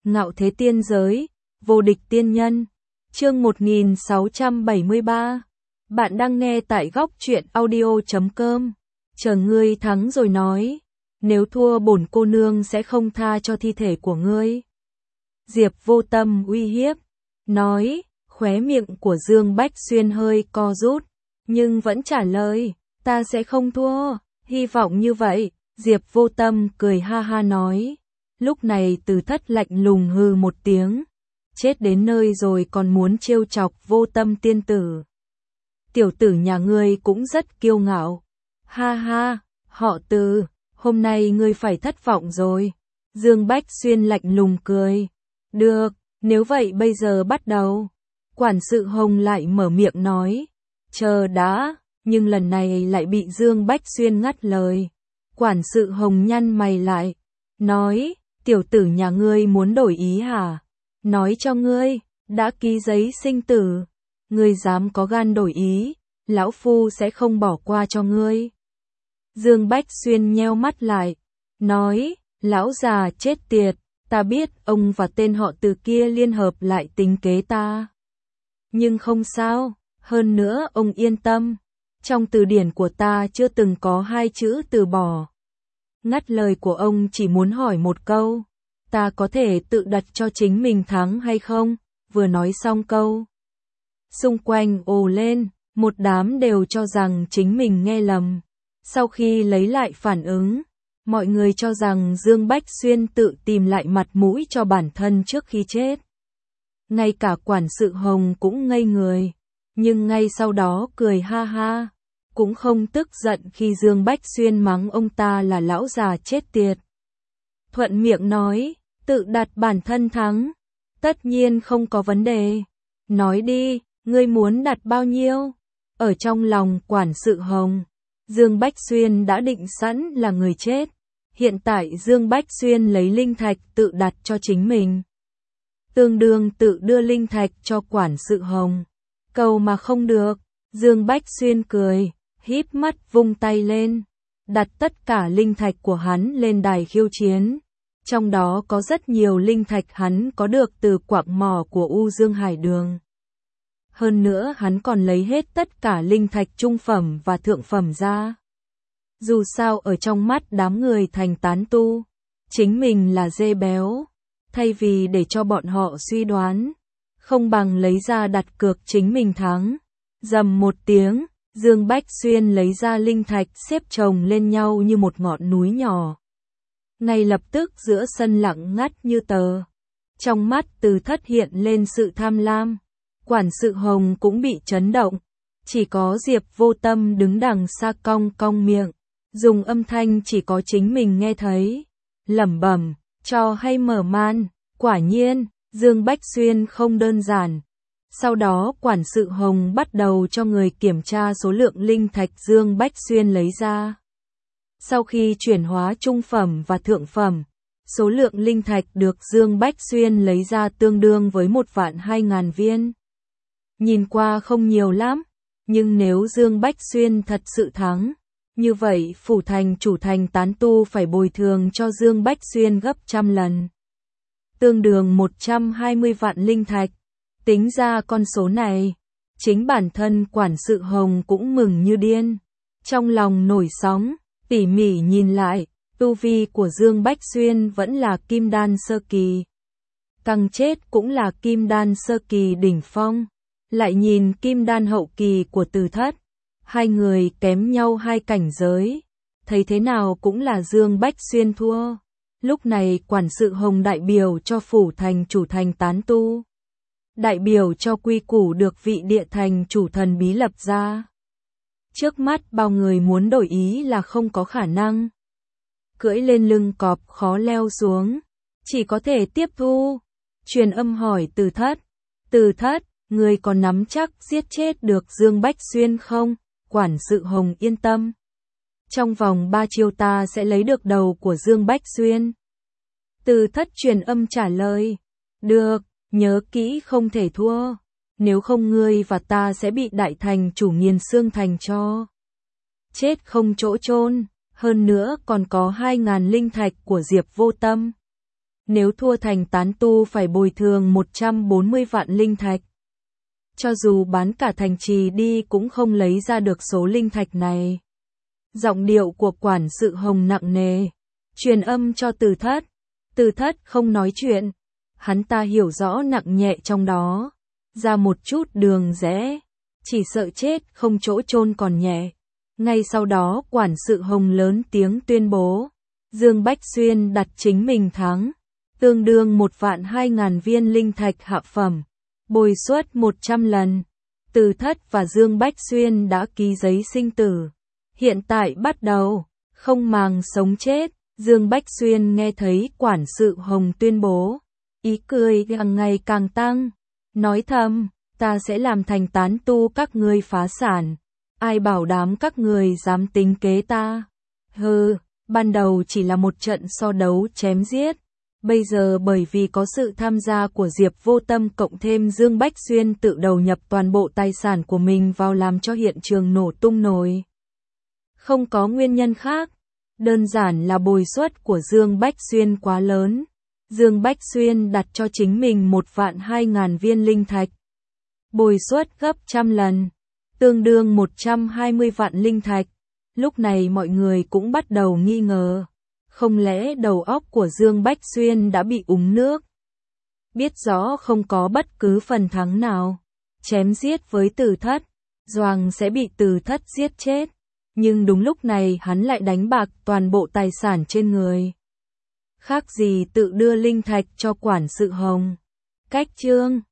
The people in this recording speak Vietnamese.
Ngạo thế tiên giới, vô địch tiên nhân. Chương 1673. Bạn đang nghe tại góc truyện audio.com. Chờ ngươi thắng rồi nói, nếu thua bổn cô nương sẽ không tha cho thi thể của ngươi. Diệp Vô Tâm uy hiếp, nói, khóe miệng của Dương Bách Xuyên hơi co rút, nhưng vẫn trả lời, ta sẽ không thua, hy vọng như vậy. Diệp Vô Tâm cười ha ha nói. Lúc này Từ Thất lạnh lùng hừ một tiếng, chết đến nơi rồi còn muốn trêu chọc Vô Tâm tiên tử. Tiểu tử nhà ngươi cũng rất kiêu ngạo. Ha ha, họ Từ, hôm nay ngươi phải thất vọng rồi. Dương Bách Xuyên lạnh lùng cười. Được, nếu vậy bây giờ bắt đầu. Quản sự Hồng lại mở miệng nói. Chờ đã, nhưng lần này lại bị Dương Bách Xuyên ngắt lời. Quản sự Hồng nhăn mày lại, nói, tiểu tử nhà ngươi muốn đổi ý hả? Nói cho ngươi, đã ký giấy sinh tử, ngươi dám có gan đổi ý, lão phu sẽ không bỏ qua cho ngươi. Dương Bách Xuyên nheo mắt lại, nói, lão già chết tiệt, ta biết ông và tên họ Từ kia liên hợp lại tính kế ta. Nhưng không sao, hơn nữa ông yên tâm, trong từ điển của ta chưa từng có hai chữ từ bỏ. Ngắt lời của ông chỉ muốn hỏi một câu, ta có thể tự đặt cho chính mình thắng hay không? Vừa nói xong câu, xung quanh ồ lên, một đám đều cho rằng chính mình nghe lầm. Sau khi lấy lại phản ứng, mọi người cho rằng Dương Bách Xuyên tự tìm lại mặt mũi cho bản thân trước khi chết. Ngay cả quản sự Hồng cũng ngây người, nhưng ngay sau đó cười ha ha, cũng không tức giận khi Dương Bách Xuyên mắng ông ta là lão già chết tiệt. Thuận miệng nói, tự đặt bản thân thắng, tất nhiên không có vấn đề. Nói đi, ngươi muốn đặt bao nhiêu? Ở trong lòng quản sự Hồng, Dương Bách Xuyên đã định sẵn là người chết. Hiện tại Dương Bách Xuyên lấy linh thạch tự đặt cho chính mình, tương đương tự đưa linh thạch cho quản sự Hồng. Cầu mà không được, Dương Bách Xuyên cười, híp mắt vung tay lên, đặt tất cả linh thạch của hắn lên đài khiêu chiến. Trong đó có rất nhiều linh thạch hắn có được từ quặng mỏ của U Dương Hải Đường. Hơn nữa hắn còn lấy hết tất cả linh thạch trung phẩm và thượng phẩm ra. Dù sao ở trong mắt đám người thành tán tu, chính mình là dê béo. Thay vì để cho bọn họ suy đoán, không bằng lấy ra đặt cược chính mình thắng. Rầm một tiếng, Dương Bách Xuyên lấy ra linh thạch xếp chồng lên nhau như một ngọn núi nhỏ. Ngay lập tức giữa sân lặng ngắt như tờ. Trong mắt Từ Thất hiện lên sự tham lam. Quản sự Hồng cũng bị chấn động. Chỉ có Diệp Vô Tâm đứng đằng xa cong cong miệng, dùng âm thanh chỉ có chính mình nghe thấy, lẩm bẩm, cho hay mở màn. Quả nhiên, Dương Bách Xuyên không đơn giản. Sau đó quản sự Hồng bắt đầu cho người kiểm tra số lượng linh thạch Dương Bách Xuyên lấy ra. Sau khi chuyển hóa trung phẩm và thượng phẩm, số lượng linh thạch được Dương Bách Xuyên lấy ra tương đương với 1.200.000 viên. Nhìn qua không nhiều lắm, nhưng nếu Dương Bách Xuyên thật sự thắng, như vậy phủ thành chủ thành tán tu phải bồi thường cho Dương Bách Xuyên gấp trăm lần. Tương đương 120 vạn linh thạch. Tính ra con số này, chính bản thân quản sự Hồng cũng mừng như điên. Trong lòng nổi sóng, tỉ mỉ nhìn lại, tu vi của Dương Bách Xuyên vẫn là kim đan sơ kỳ. Căng chết cũng là kim đan sơ kỳ đỉnh phong. Lại nhìn kim đan hậu kỳ của Từ Thất, hai người kém nhau hai cảnh giới. Thấy thế nào cũng là Dương Bách Xuyên thua. Lúc này quản sự Hồng đại biểu cho phủ thành chủ thành tán tu, đại biểu cho quy củ được vị địa thành chủ thần bí lập ra. Trước mắt bao người muốn đổi ý là không có khả năng. Cưỡi lên lưng cọp khó leo xuống, chỉ có thể tiếp thu. Truyền âm hỏi Từ Thất, Từ Thất, người còn nắm chắc giết chết được Dương Bách Xuyên không? Quản sự Hồng yên tâm. Trong vòng 3 chiêu ta sẽ lấy được đầu của Dương Bách Xuyên. Từ Thất truyền âm trả lời, được, nhớ kỹ không thể thua, nếu không ngươi và ta sẽ bị đại thành chủ nghiền xương thành cho. Chết không chỗ chôn, hơn nữa còn có 2.000 linh thạch của Diệp Vô Tâm. nếu thua thành tán tu phải bồi thường 140 vạn linh thạch. Cho dù bán cả thành trì đi cũng không lấy ra được số linh thạch này. Giọng điệu của quản sự Hồng nặng nề, truyền âm cho Từ Thất. Từ Thất không nói chuyện, hắn ta hiểu rõ nặng nhẹ trong đó, ra một chút đường rẽ, chỉ sợ chết không chỗ chôn còn nhẹ. Ngay sau đó quản sự Hồng lớn tiếng tuyên bố, Dương Bách Xuyên đặt chính mình thắng, tương đương 1.200.000 viên linh thạch hạ phẩm, bồi suất 100 lần. Từ Thất và Dương Bách Xuyên đã ký giấy sinh tử, hiện tại bắt đầu, không màng sống chết. Dương Bách Xuyên nghe thấy quản sự Hồng tuyên bố, ý cười càng ngày càng tăng, nói thầm, ta sẽ làm thành tán tu các ngươi phá sản, ai bảo đảm các người dám tính kế ta. Hừ, ban đầu chỉ là một trận so đấu chém giết, bây giờ bởi vì có sự tham gia của Diệp Vô Tâm cộng thêm Dương Bách Xuyên tự đầu nhập toàn bộ tài sản của mình vào làm cho hiện trường nổ tung nổi. Không có nguyên nhân khác, đơn giản là bồi suất của Dương Bách Xuyên quá lớn. Dương Bách Xuyên đặt cho chính mình 1.200.000 viên linh thạch, bồi suất gấp 100 lần, tương đương 120 vạn linh thạch. Lúc này mọi người cũng bắt đầu nghi ngờ, không lẽ đầu óc của Dương Bách Xuyên đã bị uống nước? Biết rõ không có bất cứ phần thắng nào, chém giết với Từ Thất, Doàng sẽ bị Từ Thất giết chết. Nhưng đúng lúc này hắn lại đánh bạc toàn bộ tài sản trên người. Khác gì tự đưa linh thạch cho quản sự Hồng. Cách chương